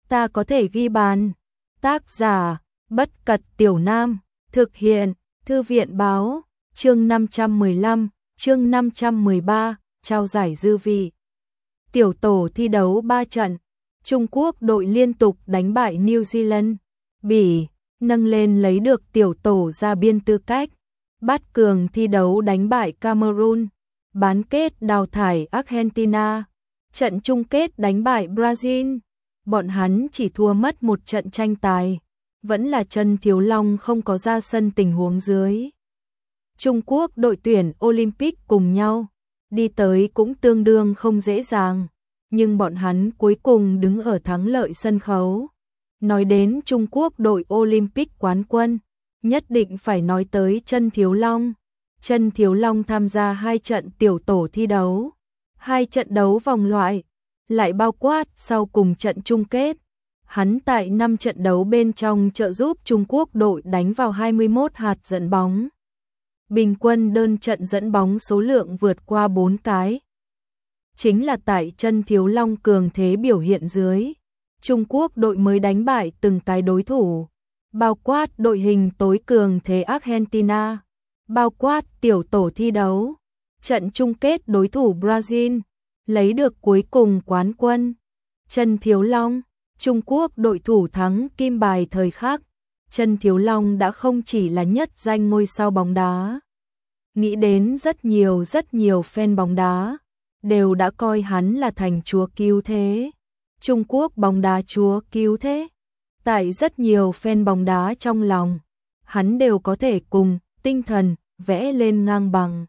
ta có thể ghi bàn. Tác giả, Bất Cật Tiểu Nam, thực hiện, Thư viện Báo, chương 515, chương 513, trao giải dư vị. Tiểu tổ thi đấu 3 trận, Trung Quốc đội liên tục đánh bại New Zealand, Bỉ, nâng lên lấy được tiểu tổ ra biên tư cách. Bát cường thi đấu đánh bại Cameroon, bán kết đào thải Argentina, trận chung kết đánh bại Brazil. Bọn hắn chỉ thua mất một trận tranh tài, vẫn là Trần Thiếu Long không có ra sân tình huống dưới. Trung Quốc đội tuyển Olympic cùng nhau, đi tới cũng tương đương không dễ dàng, nhưng bọn hắn cuối cùng đứng ở thắng lợi sân khấu. Nói đến Trung Quốc đội Olympic quán quân, nhất định phải nói tới Trần Thiếu Long. Trần Thiếu Long tham gia 2 trận tiểu tổ thi đấu, 2 trận đấu vòng loại, lại bao quát sau cùng trận chung kết. Hắn tại 5 trận đấu bên trong trợ giúp Trung Quốc đội đánh vào 21 hạt dẫn bóng. Bình quân đơn trận dẫn bóng số lượng vượt qua 4 cái. Chính là tại Trần Thiếu Long cường thế biểu hiện dưới, Trung Quốc đội mới đánh bại từng cái đối thủ, bao quát đội hình tối cường thế Argentina, bao quát tiểu tổ thi đấu, trận chung kết đối thủ Brazil, lấy được cuối cùng quán quân. Trần Thiếu Long, Trung Quốc đội thủ thắng kim bài thời khắc. Trần Thiếu Long đã không chỉ là nhất danh ngôi sao bóng đá. Nghĩ đến rất nhiều fan bóng đá đều đã coi hắn là thành chúa cứu thế. Trung Quốc bóng đá chúa cứu thế. Tại rất nhiều fan bóng đá trong lòng, hắn đều có thể cùng tinh thần vẽ lên ngang bằng.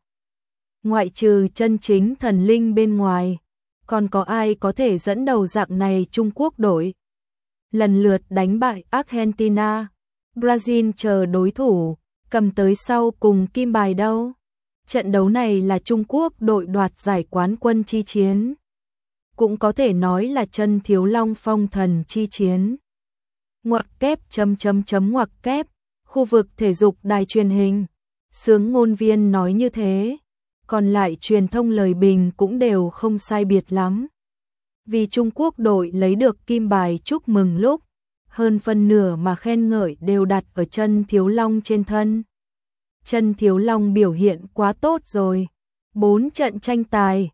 Ngoại trừ chân chính thần linh bên ngoài, còn có ai có thể dẫn đầu dạng này Trung Quốc đội? Lần lượt đánh bại Argentina, Brazil chờ đối thủ, cầm tới sau cùng kim bài đâu. Trận đấu này là Trung Quốc đội đoạt giải quán quân chi chiến. Cũng có thể nói là Trần Thiếu Long phong thần chi chiến. Ngoặc kép ngoặc kép, khu vực thể dục đài truyền hình. Sướng ngôn viên nói như thế, còn lại truyền thông lời bình cũng đều không sai biệt lắm. Vì Trung Quốc đội lấy được kim bài chúc mừng lúc, hơn phân nửa mà khen ngợi đều đặt ở Trần Thiếu Long trên thân. Trần Thiếu Long biểu hiện quá tốt rồi. 4 trận tranh tài,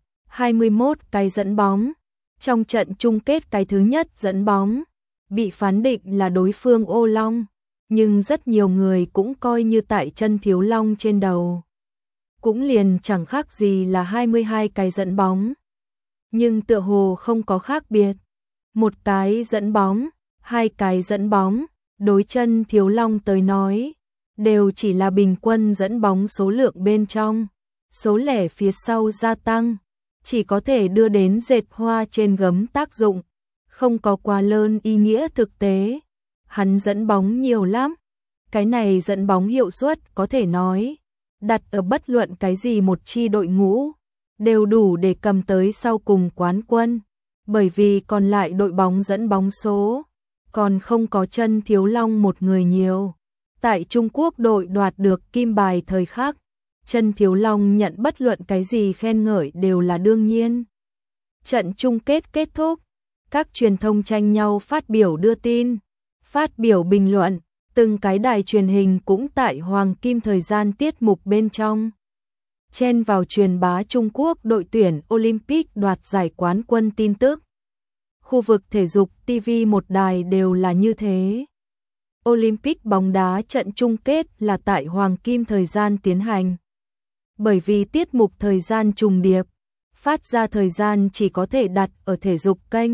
21 cái dẫn bóng. Trong trận chung kết cái thứ nhất dẫn bóng, bị phán định là đối phương ô long, nhưng rất nhiều người cũng coi như tại Trần Thiếu Long trên đầu. Cũng liền chẳng khác gì là 22 cái dẫn bóng. Nhưng tựa hồ không có khác biệt. 1 cái dẫn bóng, 2 cái dẫn bóng, đối Trần Thiếu Long tới nói, đều chỉ là bình quân dẫn bóng số lượng bên trong. Số lẻ phía sau gia tăng, chỉ có thể đưa đến dệt hoa trên gấm tác dụng, không có quá lớn ý nghĩa thực tế. Hắn dẫn bóng nhiều lắm. Cái này dẫn bóng hiệu suất có thể nói, đặt ở bất luận cái gì một chi đội ngũ, đều đủ để cầm tới sau cùng quán quân, bởi vì còn lại đội bóng dẫn bóng số, còn không có Trần Thiếu Long một người nhiều. Tại Trung Quốc đội đoạt được kim bài thời khắc, Trần Thiếu Long nhận bất luận cái gì khen ngợi đều là đương nhiên. Trận chung kết kết thúc, các truyền thông tranh nhau phát biểu đưa tin, phát biểu bình luận, từng cái đài truyền hình cũng tại hoàng kim thời gian tiết mục bên trong chen vào truyền bá Trung Quốc đội tuyển Olympic đoạt giải quán quân tin tức. Khu vực thể dục TV một đài đều là như thế. Olympic bóng đá trận chung kết là tại hoàng kim thời gian tiến hành. Bởi vì tiết mục thời gian trùng điệp, phát ra thời gian chỉ có thể đặt ở thể dục kênh.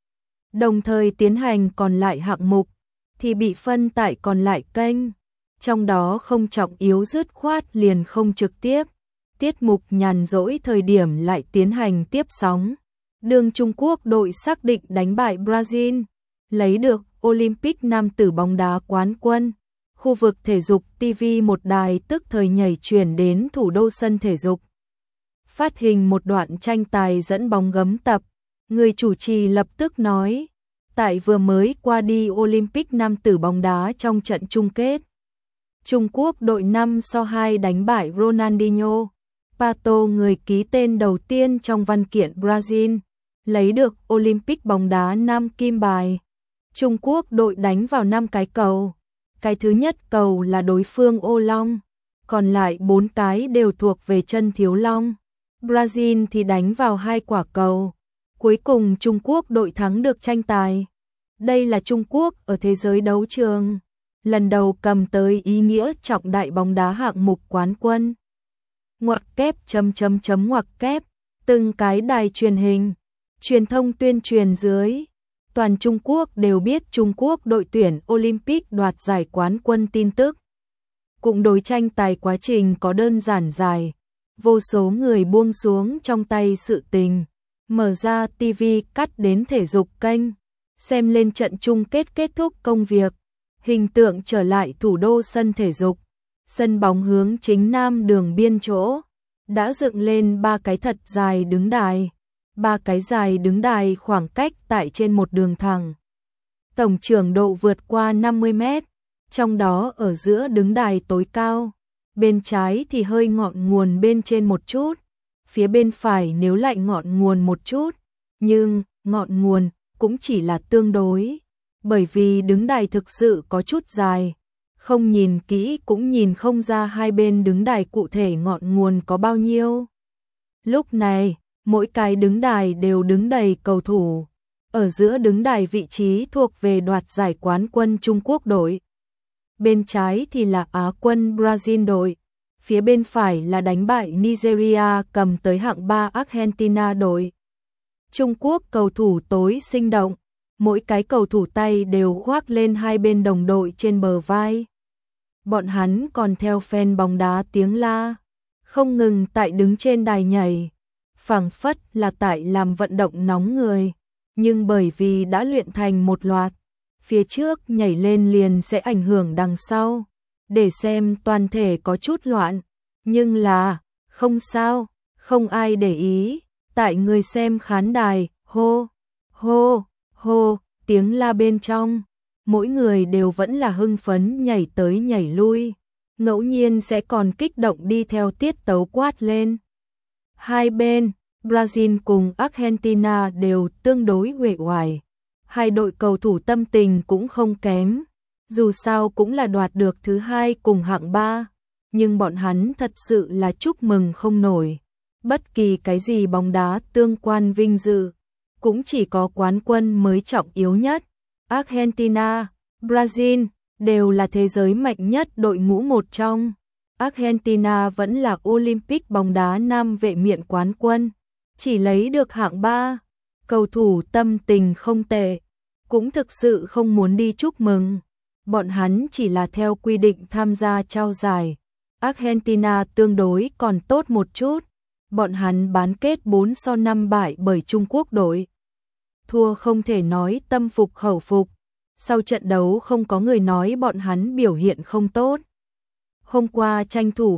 Đồng thời tiến hành còn lại hạng mục thì bị phân tại còn lại kênh. Trong đó không trọng yếu dứt khoát liền không trực tiếp. Tiết mục nhàn rỗi thời điểm lại tiến hành tiếp sóng. Đường Trung Quốc đội xác định đánh bại Brazil, lấy được Olympic nam tử bóng đá quán quân. Khu vực thể dục TV một đài tức thời nhảy chuyển đến thủ đô sân thể dục. Phát hình một đoạn tranh tài dẫn bóng gấm tập. Người chủ trì lập tức nói, tại vừa mới qua đi Olympic nam tử bóng đá trong trận chung kết, Trung Quốc đội 5-2 đánh bại Ronaldinho, Pato người ký tên đầu tiên trong văn kiện Brazil, lấy được Olympic bóng đá nam kim bài. Trung Quốc đội đánh vào 5 cái cầu. Cái thứ nhất cầu là đối phương ô long, còn lại 4 cái đều thuộc về chân thiếu long. Brazil thì đánh vào 2 quả cầu. Cuối cùng Trung Quốc đội thắng được tranh tài. Đây là Trung Quốc ở thế giới đấu trường lần đầu cầm tới ý nghĩa trọng đại bóng đá hạng mục quán quân. Ngoặc kép ngoặc kép, từng cái đài truyền hình, truyền thông tuyên truyền dưới toàn Trung Quốc đều biết Trung Quốc đội tuyển Olympic đoạt giải quán quân tin tức. Cũng đối tranh tài quá trình có đơn giản dài, vô số người buông xuống trong tay sự tình, mở ra TV cắt đến thể dục kênh, xem lên trận chung kết kết thúc công việc, hình tượng trở lại thủ đô sân thể dục, sân bóng hướng chính nam đường biên chỗ, đã dựng lên 3 cái thật dài đứng đài. 3 cái dài đứng đài khoảng cách tại trên một đường thẳng. Tổng trưởng độ vượt qua 50 mét, trong đó ở giữa đứng đài tối cao, bên trái thì hơi ngọn nguồn bên trên một chút, phía bên phải nếu lại ngọn nguồn một chút, nhưng ngọn nguồn cũng chỉ là tương đối, bởi vì đứng đài thực sự có chút dài, không nhìn kỹ cũng nhìn không ra hai bên đứng đài cụ thể ngọn nguồn có bao nhiêu. Lúc này, mỗi cái đứng đài đều đứng đầy cầu thủ. Ở giữa đứng đài vị trí thuộc về đoạt giải quán quân Trung Quốc đội. Bên trái thì là Á quân Brazil đội. Phía bên phải là đánh bại Nigeria cầm tới hạng 3 Argentina đội. Trung Quốc cầu thủ tối sinh động. Mỗi cái cầu thủ tay đều khoác lên hai bên đồng đội trên bờ vai. Bọn hắn còn theo fan bóng đá tiếng la, không ngừng tại đứng trên đài nhảy. Phảng phất là tại làm vận động nóng người, nhưng bởi vì đã luyện thành một loạt, phía trước nhảy lên liền sẽ ảnh hưởng đằng sau, để xem toàn thể có chút loạn, nhưng là, không sao, không ai để ý, tại người xem khán đài, hô, hô, hô, tiếng la bên trong, mỗi người đều vẫn là hưng phấn nhảy tới nhảy lui, ngẫu nhiên sẽ còn kích động đi theo tiết tấu quát lên. Hai bên, Brazil cùng Argentina đều tương đối uể oải. Hai đội cầu thủ tâm tình cũng không kém. Dù sao cũng là đoạt được thứ hai cùng hạng 3. Nhưng bọn hắn thật sự là chúc mừng không nổi. Bất kỳ cái gì bóng đá tương quan vinh dự, cũng chỉ có quán quân mới trọng yếu nhất. Argentina, Brazil đều là thế giới mạnh nhất đội ngũ một trong. Argentina vẫn là Olympic bóng đá nam vệ miện quán quân, chỉ lấy được hạng 3. Cầu thủ tâm tình không tệ, cũng thực sự không muốn đi chúc mừng. Bọn hắn chỉ là theo quy định tham gia trao giải. Argentina tương đối còn tốt một chút. Bọn hắn bán kết 4-5 bại bởi Trung Quốc đội. Thua không thể nói tâm phục khẩu phục. Sau trận đấu không có người nói bọn hắn biểu hiện không tốt. Hôm qua tranh thủ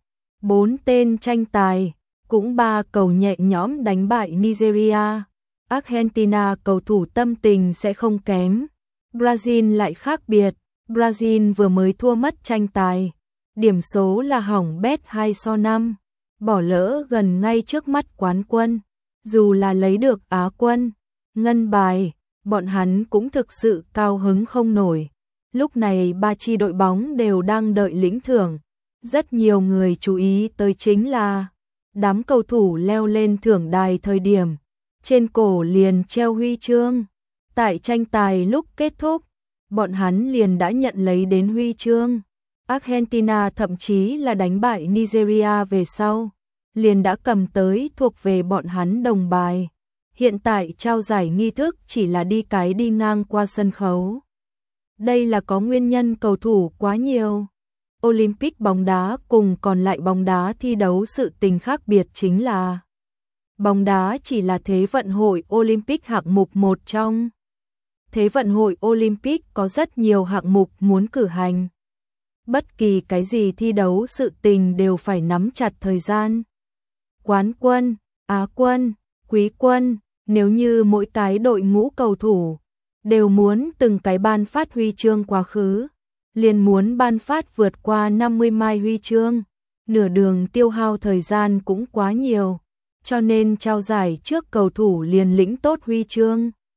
3-4 tên tranh tài, cũng 3 cầu nhẹ nhõm đánh bại Nigeria. Argentina cầu thủ tâm tình sẽ không kém. Brazil lại khác biệt, Brazil vừa mới thua mất tranh tài. Điểm số là hỏng bét 2-5, bỏ lỡ gần ngay trước mắt quán quân. Dù là lấy được Á quân, ngân bài, bọn hắn cũng thực sự cao hứng không nổi. Lúc này ba chi đội bóng đều đang đợi lĩnh thưởng. Rất nhiều người chú ý tới chính là đám cầu thủ leo lên thưởng đài thời điểm, trên cổ liền treo huy chương. Tại tranh tài lúc kết thúc, bọn hắn liền đã nhận lấy đến huy chương. Argentina thậm chí là đánh bại Nigeria về sau, liền đã cầm tới thuộc về bọn hắn đồng bài. Hiện tại trao giải nghi thức chỉ là đi ngang qua sân khấu. Đây là có nguyên nhân cầu thủ quá nhiều. Olympic bóng đá cùng còn lại bóng đá thi đấu sự tình khác biệt chính là bóng đá chỉ là Thế vận hội Olympic hạng mục một trong. Thế vận hội Olympic có rất nhiều hạng mục muốn cử hành. Bất kỳ cái gì thi đấu sự tình đều phải nắm chặt thời gian. Quán quân, Á quân, Quý quân, nếu như mỗi cái đội ngũ cầu thủ đều muốn từng cái ban phát huy chương quá khứ, liền muốn ban phát vượt qua 50 mai huy chương, nửa đường tiêu hao thời gian cũng quá nhiều, cho nên trao giải trước cầu thủ liền lĩnh tốt huy chương.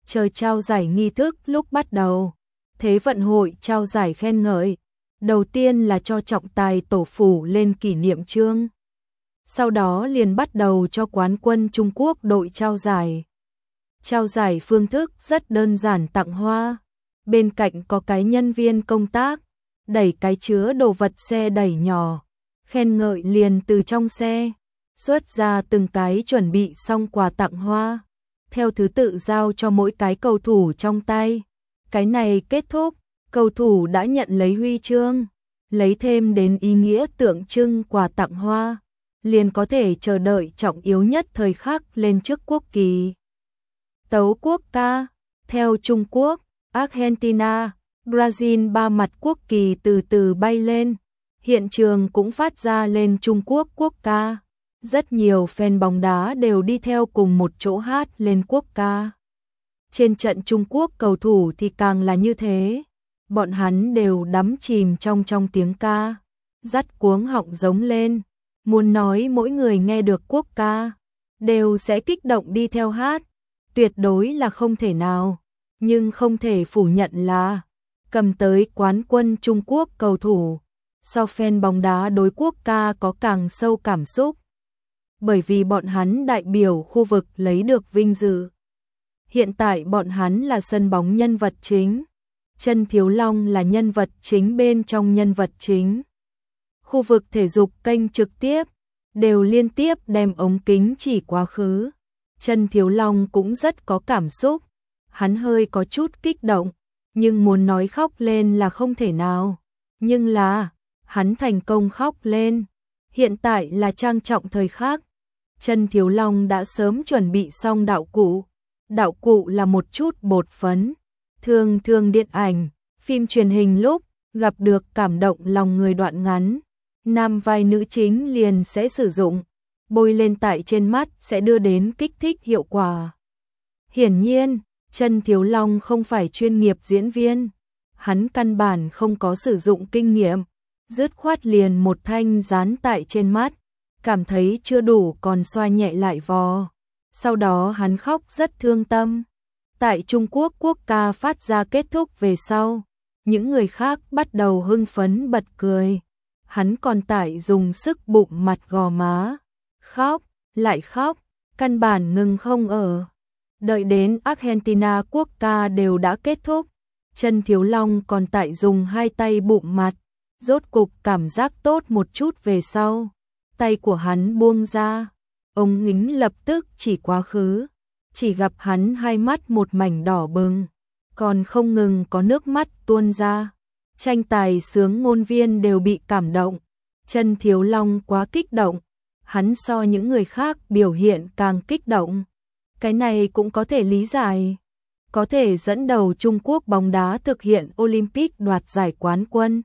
chờ trao giải nghi thức lúc bắt đầu. Thế vận hội trao giải khen ngợi. Đầu tiên là cho trọng tài tổ phủ lên kỷ niệm chương. Sau đó liền bắt đầu cho quán quân Trung Quốc đội trao giải. Trao giải phương thức rất đơn giản, tặng hoa. Bên cạnh có cái nhân viên công tác, đẩy cái chứa đồ vật xe đẩy nhỏ. Khen ngợi liền từ trong xe xuất ra từng cái, chuẩn bị xong quà tặng hoa, theo thứ tự giao cho mỗi cái cầu thủ trong tay. Cái này kết thúc, cầu thủ đã nhận lấy huy chương, lấy thêm đến ý nghĩa tượng trưng quà tặng hoa, liền có thể chờ đợi trọng yếu nhất thời khắc lên trước quốc kỳ. Tấu quốc ca, theo Trung Quốc, Argentina, Brazil, ba mặt quốc kỳ từ từ bay lên, hiện trường cũng phát ra lên Trung Quốc quốc ca. Rất nhiều fan bóng đá đều đi theo cùng một chỗ hát lên quốc ca. Trên trận Trung Quốc cầu thủ thì càng là như thế, bọn hắn đều đắm chìm trong tiếng ca, dắt cuống họng giống lên, muốn nói mỗi người nghe được quốc ca đều sẽ kích động đi theo hát, tuyệt đối là không thể nào, nhưng không thể phủ nhận là cầm tới quán quân Trung Quốc cầu thủ, so fan bóng đá đối quốc ca có càng sâu cảm xúc, bởi vì bọn hắn đại biểu khu vực lấy được vinh dự. Hiện tại bọn hắn là sân bóng nhân vật chính, Trần Thiếu Long là nhân vật chính bên trong nhân vật chính. Khu vực thể dục kênh trực tiếp đều liên tiếp đem ống kính chỉ quá khứ. Trần Thiếu Long cũng rất có cảm xúc, hắn hơi có chút kích động, nhưng muốn nói khóc lên là không thể nào. Nhưng là, hắn thành công khóc lên. Hiện tại là trang trọng thời khắc. Trần Thiếu Long đã sớm chuẩn bị xong đạo cụ. Đạo cụ là một chút bột phấn. Thường thường điện ảnh, phim truyền hình lúc gặp được cảm động lòng người đoạn ngắn, nam vai nữ chính liền sẽ sử dụng, bôi lên tại trên mắt sẽ đưa đến kích thích hiệu quả. Hiển nhiên, Trần Thiếu Long không phải chuyên nghiệp diễn viên, hắn căn bản không có sử dụng kinh nghiệm, dứt khoát liền một thanh dán tại trên mắt, cảm thấy chưa đủ còn xoa nhẹ lại vò. Sau đó hắn khóc rất thương tâm. Tại Trung Quốc quốc ca phát ra kết thúc về sau, những người khác bắt đầu hưng phấn bật cười. Hắn còn tại dùng sức bụng mặt gò má, khóc, lại khóc, căn bản ngừng không ở. Đợi đến Argentina quốc ca đều đã kết thúc, Trần Thiếu Long còn tại dùng hai tay bụng mặt, rốt cục cảm giác tốt một chút về sau. Tay của hắn buông ra, ống kính lập tức chỉ quá khứ, chỉ gặp hắn hai mắt một mảnh đỏ bừng, còn không ngừng có nước mắt tuôn ra. Tranh tài sướng ngôn viên đều bị cảm động. Trần Thiếu Long quá kích động, hắn so những người khác biểu hiện càng kích động. Cái này cũng có thể lý giải, có thể dẫn đầu Trung Quốc bóng đá thực hiện Olympic đoạt giải quán quân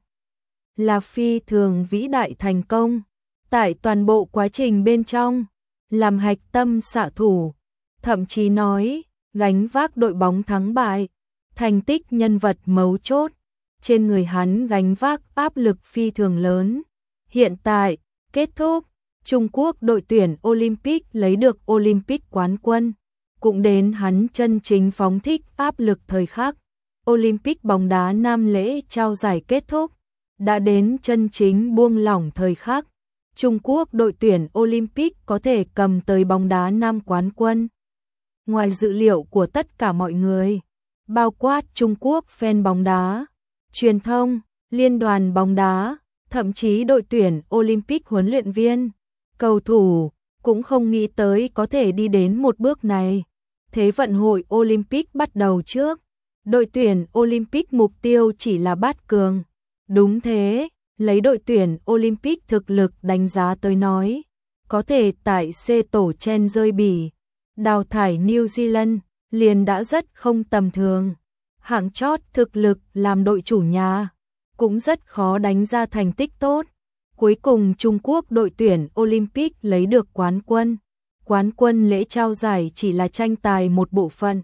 là phi thường vĩ đại thành công. Tại toàn bộ quá trình bên trong, làm hạch tâm xạ thủ, thậm chí nói gánh vác đội bóng thắng bại, thành tích nhân vật mấu chốt, trên người hắn gánh vác áp lực phi thường lớn. Hiện tại, kết thúc, Trung Quốc đội tuyển Olympic lấy được Olympic quán quân, cũng đến hắn chân chính phóng thích áp lực thời khắc. Olympic bóng đá nam lễ trao giải kết thúc, đã đến chân chính buông lỏng thời khắc. Trung Quốc đội tuyển Olympic có thể cầm tới bóng đá nam quán quân. Ngoài dự liệu của tất cả mọi người, bao quát Trung Quốc fan bóng đá, truyền thông, liên đoàn bóng đá, thậm chí đội tuyển Olympic huấn luyện viên, cầu thủ, cũng không nghĩ tới có thể đi đến một bước này. Thế vận hội Olympic bắt đầu trước, đội tuyển Olympic mục tiêu chỉ là bát cường. Đúng thế, lấy đội tuyển Olympic thực lực đánh giá tới nói, có thể tại C tổ chen rơi Bỉ, đào thải New Zealand, liền đã rất không tầm thường. Hạng chót thực lực làm đội chủ nhà, cũng rất khó đánh ra thành tích tốt. Cuối cùng Trung Quốc đội tuyển Olympic lấy được quán quân. Quán quân lễ trao giải chỉ là tranh tài một bộ phận,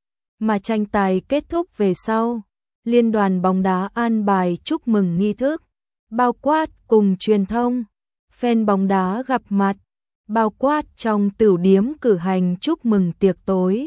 mà tranh tài kết thúc về sau, liên đoàn bóng đá an bài chúc mừng nghi thức, bao quát cùng truyền thông, fan bóng đá gặp mặt, bao quát trong tửu điếm cử hành chúc mừng tiệc tối,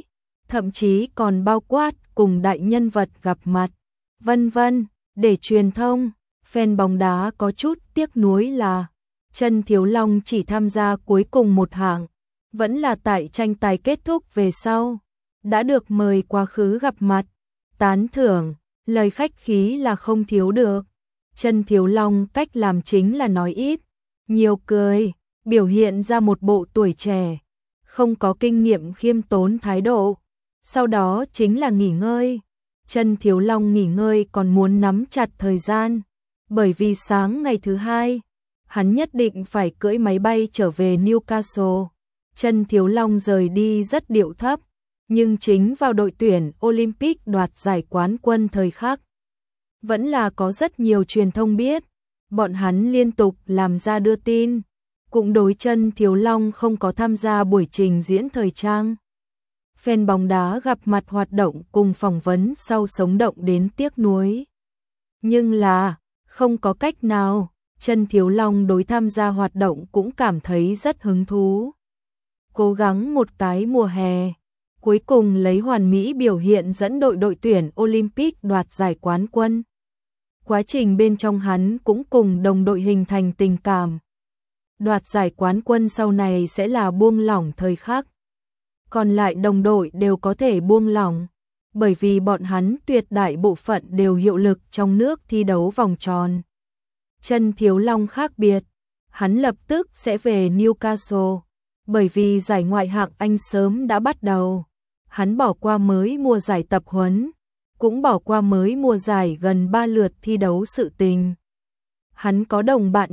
thậm chí còn bao quát cùng đại nhân vật gặp mặt, vân vân, để truyền thông. Fan bóng đá có chút tiếc nuối là Trần Thiếu Long chỉ tham gia cuối cùng một hạng, vẫn là tại tranh tài kết thúc về sau, đã được mời quá khứ gặp mặt, tán thưởng, lời khách khí là không thiếu được. Trần Thiếu Long cách làm chính là nói ít, nhiều cười, biểu hiện ra một bộ tuổi trẻ, không có kinh nghiệm khiêm tốn thái độ. Sau đó chính là nghỉ ngơi. Trần Thiếu Long nghỉ ngơi còn muốn nắm chặt thời gian, bởi vì sáng ngày thứ hai, hắn nhất định phải cưỡi máy bay trở về Newcastle. Trần Thiếu Long rời đi rất điệu thấp, nhưng chính vào đội tuyển Olympic đoạt giải quán quân thời khắc, vẫn là có rất nhiều truyền thông biết, bọn hắn liên tục làm ra đưa tin, cũng đối Trần Thiếu Long không có tham gia buổi trình diễn thời trang. Fan bóng đá gặp mặt hoạt động cùng phỏng vấn sau sống động đến tiếc nuối. Nhưng là, không có cách nào, Trần Thiếu Long đối tham gia hoạt động cũng cảm thấy rất hứng thú. Cố gắng một cái mùa hè, cuối cùng lấy hoàn mỹ biểu hiện dẫn đội tuyển Olympic đoạt giải quán quân. Quá trình bên trong hắn cũng cùng đồng đội hình thành tình cảm. Đoạt giải quán quân sau này sẽ là buông lỏng thời khắc. Còn lại đồng đội đều có thể buông lỏng, bởi vì bọn hắn tuyệt đại bộ phận đều hiệu lực trong nước thi đấu vòng tròn. Trần Thiếu Long khác biệt, hắn lập tức sẽ về Newcastle, bởi vì giải ngoại hạng Anh sớm đã bắt đầu. Hắn bỏ qua mới mùa giải tập huấn, cũng bỏ qua mới mùa giải gần 3 lượt thi đấu sự tình. Hắn có đồng bạn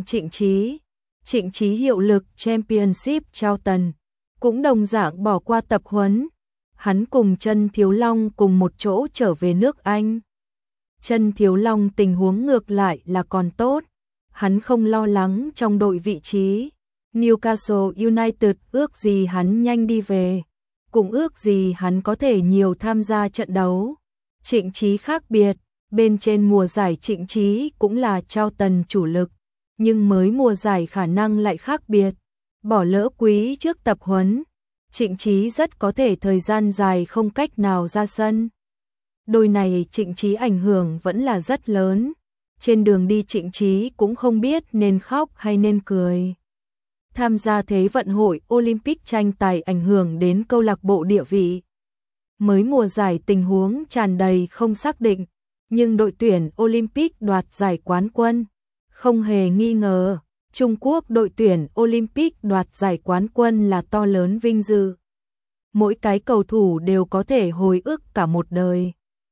Trịnh Chí hiệu lực Championship Charlton, cũng đồng dạng bỏ qua tập huấn. Hắn cùng Trần Thiếu Long cùng một chỗ trở về nước Anh. Trần Thiếu Long tình huống ngược lại là còn tốt, hắn không lo lắng trong đội vị trí. Newcastle United ước gì hắn nhanh đi về, cũng ước gì hắn có thể nhiều tham gia trận đấu. Trịnh Chí khác biệt, bên trên mùa giải Trịnh Chí cũng là Charlton chủ lực, nhưng mới mùa giải khả năng lại khác biệt. Bỏ lỡ quý trước tập huấn, Trịnh Chí rất có thể thời gian dài không cách nào ra sân. Đôi này Trịnh Chí ảnh hưởng vẫn là rất lớn. Trên đường đi Trịnh Chí cũng không biết nên khóc hay nên cười. Tham gia Thế vận hội Olympic tranh tài ảnh hưởng đến câu lạc bộ địa vị. Mới mùa giải tình huống tràn đầy không xác định, nhưng đội tuyển Olympic đoạt giải quán quân. Không hề nghi ngờ, Trung Quốc đội tuyển Olympic đoạt giải quán quân là to lớn vinh dự. Mỗi cái cầu thủ đều có thể hồi ức cả một đời,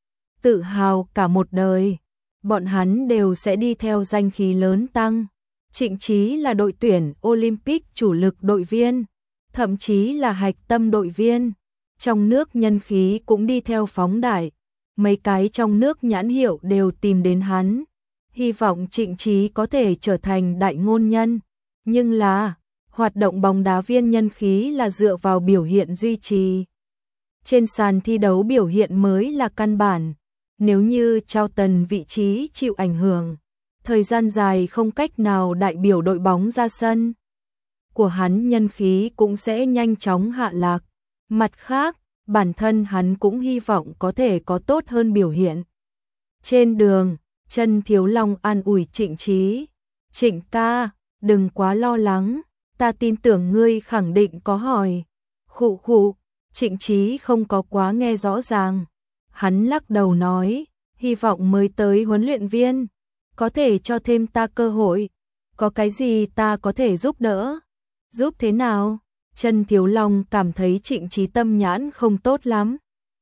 tự hào cả một đời. Bọn hắn đều sẽ đi theo danh khí lớn tăng. Trịnh Chí là đội tuyển Olympic chủ lực đội viên, thậm chí là hạch tâm đội viên. Trong nước nhân khí cũng đi theo phóng đại. Mấy cái trong nước nhãn hiệu đều tìm đến hắn. Hy vọng Trịnh Chí có thể trở thành đại ngôn nhân. Nhưng là, hoạt động bóng đá viên nhân khí là dựa vào biểu hiện duy trì. Trên sàn thi đấu biểu hiện mới là căn bản. Nếu như Charlton vị trí chịu ảnh hưởng, thời gian dài không cách nào đại biểu đội bóng ra sân, của hắn nhân khí cũng sẽ nhanh chóng hạ lạc. Mặt khác, bản thân hắn cũng hy vọng có thể có tốt hơn biểu hiện. Trên đường, Trần Thiếu Long an ủi Trịnh Chí. Trịnh ca, đừng quá lo lắng, ta tin tưởng ngươi khẳng định có hỏi. Khụ khụ, Trịnh Chí không có quá nghe rõ ràng. Hắn lắc đầu nói, hy vọng mới tới huấn luyện viên, có thể cho thêm ta cơ hội. Có cái gì ta có thể giúp đỡ? Giúp thế nào? Trần Thiếu Long cảm thấy Trịnh Chí tâm nhãn không tốt lắm.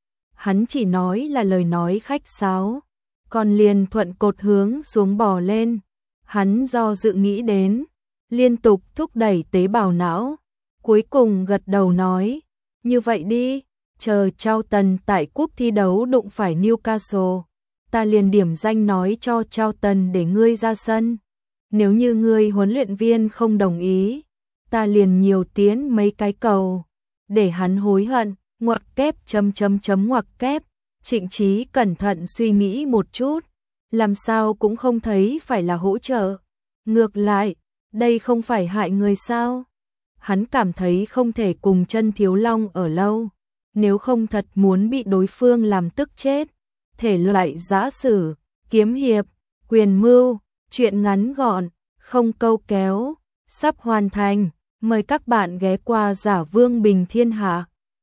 Hắn chỉ nói là lời nói khách sáo, còn liền thuận cột hướng xuống bò lên. Hắn do dự nghĩ đến, liên tục thúc đẩy tế bào não, cuối cùng gật đầu nói, như vậy đi, chờ Charlton tại cúp thi đấu đụng phải Newcastle, ta liền điểm danh nói cho Charlton để ngươi ra sân. Nếu như ngươi huấn luyện viên không đồng ý, ta liền nhiều tiến mấy cái cầu, để hắn hối hận. Ngoặc kép ngoặc kép. Trịnh Chí cẩn thận suy nghĩ một chút, làm sao cũng không thấy phải là hỗ trợ. Ngược lại, đây không phải hại người sao? Hắn cảm thấy không thể cùng Trần Thiếu Long ở lâu, nếu không thật muốn bị đối phương làm tức chết. Thể loại giã sử, kiếm hiệp, quyền mưu, truyện ngắn gọn, không câu kéo, sắp hoàn thành. Mời các bạn ghé qua Giả Vương Bình Thiên Hạ.